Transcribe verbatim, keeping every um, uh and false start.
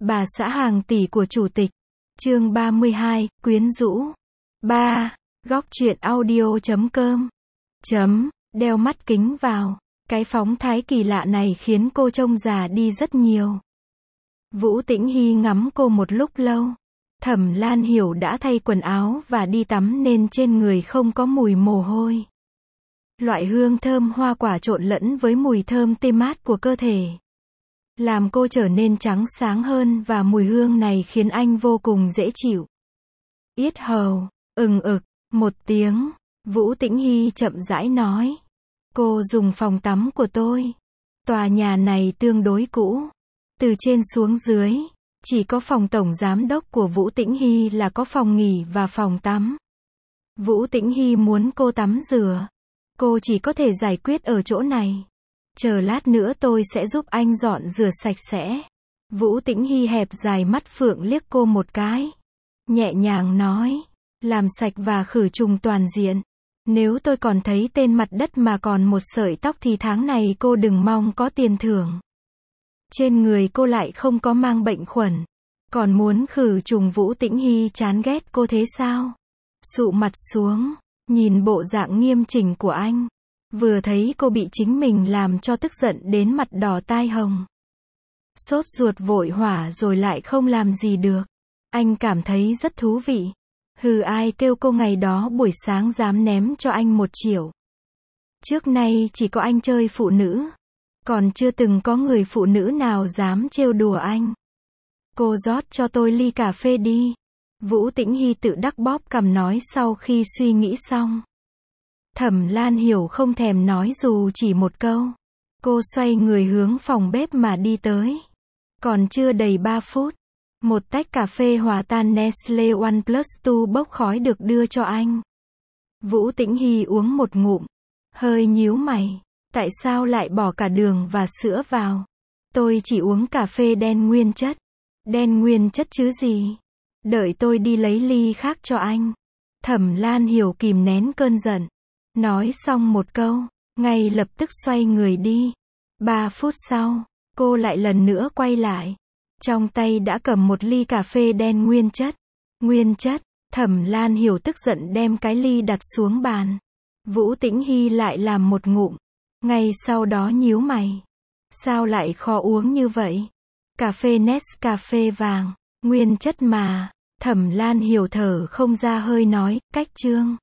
Bà xã hàng tỷ của chủ tịch. Chương ba mươi hai, quyến rũ. ba. Góc truyện audio chấm com. Chấm, đeo mắt kính vào. Cái phóng thái kỳ lạ này khiến cô trông già đi rất nhiều. Vũ Tĩnh Hy ngắm cô một lúc lâu. Thẩm Lan Hiểu đã thay quần áo và đi tắm nên trên người không có mùi mồ hôi. Loại hương thơm hoa quả trộn lẫn với mùi thơm tê mát của cơ thể, làm cô trở nên trắng sáng hơn và mùi hương này khiến anh vô cùng dễ chịu. Yết hầu, ừng ực, một tiếng, Vũ Tĩnh Hy chậm rãi nói. Cô dùng phòng tắm của tôi. Tòa nhà này tương đối cũ. Từ trên xuống dưới, chỉ có phòng tổng giám đốc của Vũ Tĩnh Hy là có phòng nghỉ và phòng tắm. Vũ Tĩnh Hy muốn cô tắm rửa. Cô chỉ có thể giải quyết ở chỗ này. Chờ lát nữa tôi sẽ giúp anh dọn rửa sạch sẽ. Vũ Tĩnh Hy hẹp dài mắt phượng liếc cô một cái. Nhẹ nhàng nói. Làm sạch và khử trùng toàn diện. Nếu tôi còn thấy tên mặt đất mà còn một sợi tóc thì tháng này cô đừng mong có tiền thưởng. Trên người cô lại không có mang bệnh khuẩn. Còn muốn khử trùng. Vũ Tĩnh Hy chán ghét cô thế sao? Sụ mặt xuống, nhìn bộ dạng nghiêm chỉnh của anh. Vừa thấy cô bị chính mình làm cho tức giận đến mặt đỏ tai hồng. Sốt ruột vội hỏa rồi lại không làm gì được. Anh cảm thấy rất thú vị. Hừ, ai kêu cô ngày đó buổi sáng dám ném cho anh một triệu. Trước nay chỉ có anh chơi phụ nữ. Còn chưa từng có người phụ nữ nào dám trêu đùa anh. Cô rót cho tôi ly cà phê đi. Vũ Tĩnh Hy tự đắc bóp cằm nói sau khi suy nghĩ xong. Thẩm Lan Hiểu không thèm nói dù chỉ một câu. Cô xoay người hướng phòng bếp mà đi tới. Còn chưa đầy ba phút, một tách cà phê hòa tan Nestle One Plus hai bốc khói được đưa cho anh. Vũ Tĩnh Hy uống một ngụm, hơi nhíu mày. Tại sao lại bỏ cả đường và sữa vào? Tôi chỉ uống cà phê đen nguyên chất. Đen nguyên chất chứ gì? Đợi tôi đi lấy ly khác cho anh. Thẩm Lan Hiểu kìm nén cơn giận. Nói xong một câu, ngay lập tức xoay người đi. Ba phút sau, cô lại lần nữa quay lại. Trong tay đã cầm một ly cà phê đen nguyên chất. Nguyên chất, Thẩm Lan Hiểu tức giận đem cái ly đặt xuống bàn. Vũ Tĩnh Hy lại làm một ngụm. Ngay sau đó nhíu mày. Sao lại khó uống như vậy? Cà phê Nescafe vàng, nguyên chất mà. Thẩm Lan Hiểu thở không ra hơi nói, cách chương.